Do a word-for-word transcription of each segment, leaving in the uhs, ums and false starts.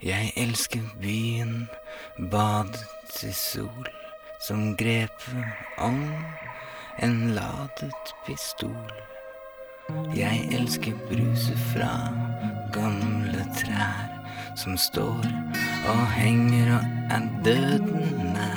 Jeg elsker byen, badet i sol, som grepet om en ladet pistol. Jeg elsker bruset fra gamle trær, som står og henger og er døden nær.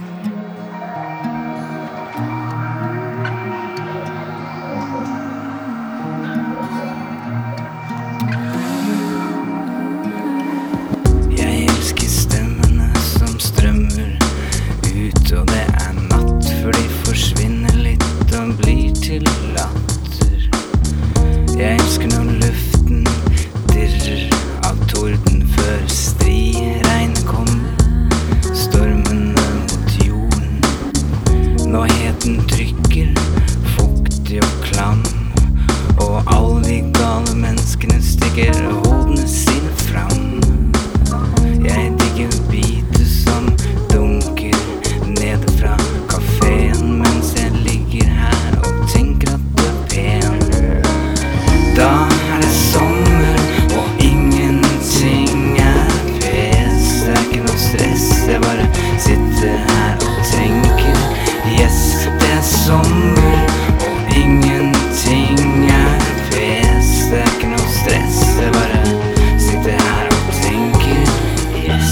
Og det er natt, for de forsvinner litt og blir til latter. Jeg elsker når luften dirrer av torden før striregnet kommer, stormene mot jorden. Når heten trykker, fuktig og klam, og alle de gale menneskene stikker hodene sine fram. Jeg digger biter som dunker nede fra kaféen mens jeg ligger her og tenker at det er pen. Da er det sommer og ingenting er pes. Det er ikke noe stress, jeg bare sitter her og tenker. Yes, det er sommer og ingenting er pes. Det er ikke noe stress, jeg bare sitter her og tenker. Yes.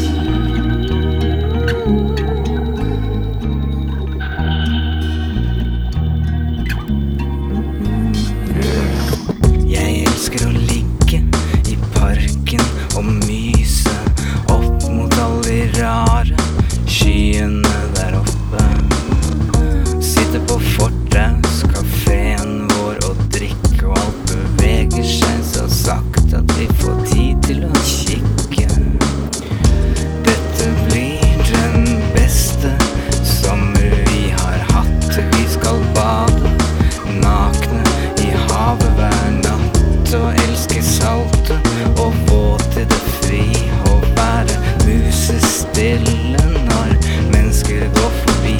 Elsker å ligge i parken og myse opp mot alle de rare skyene der oppe. Sitte på Fortaus, kaféen vår og drikke, og alt beveger seg så sakte at vi får tid til å kikke. Dette blir den beste sommer vi har hatt. Vi skal bade nakne i havet hver natt og elske saltet og våte det fri og være musestille når mennesker går forbi.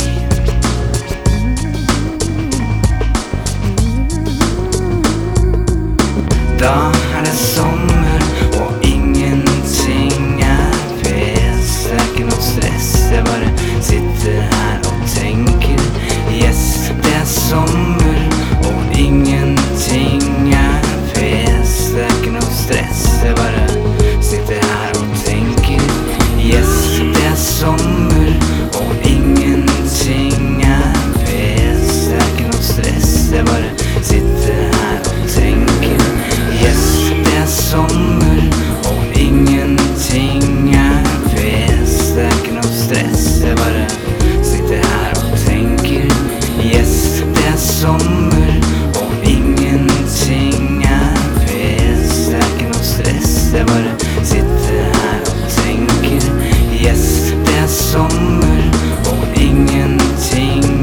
Da er det sommer og ingenting er pes. Det er ikke noe stress, jeg bare sitter her og tenker. Yes, det er sommer og ingenting er pes. Det er ikke noe stress, jeg bare sitter her og tenker. Yes, det er sommer og ingenting er pes. Det er ikke noe stress, jeg bare sitter her og tenker. Yes, det er sommer og ingenting er pes. Det er ikke noe stress, jeg bare sitter her og tenker. Yes, det er sommer og ingenting er pes. Det er ikke noe stress, jeg bare sitter her og tenker. Yes, det er sommer og ingenting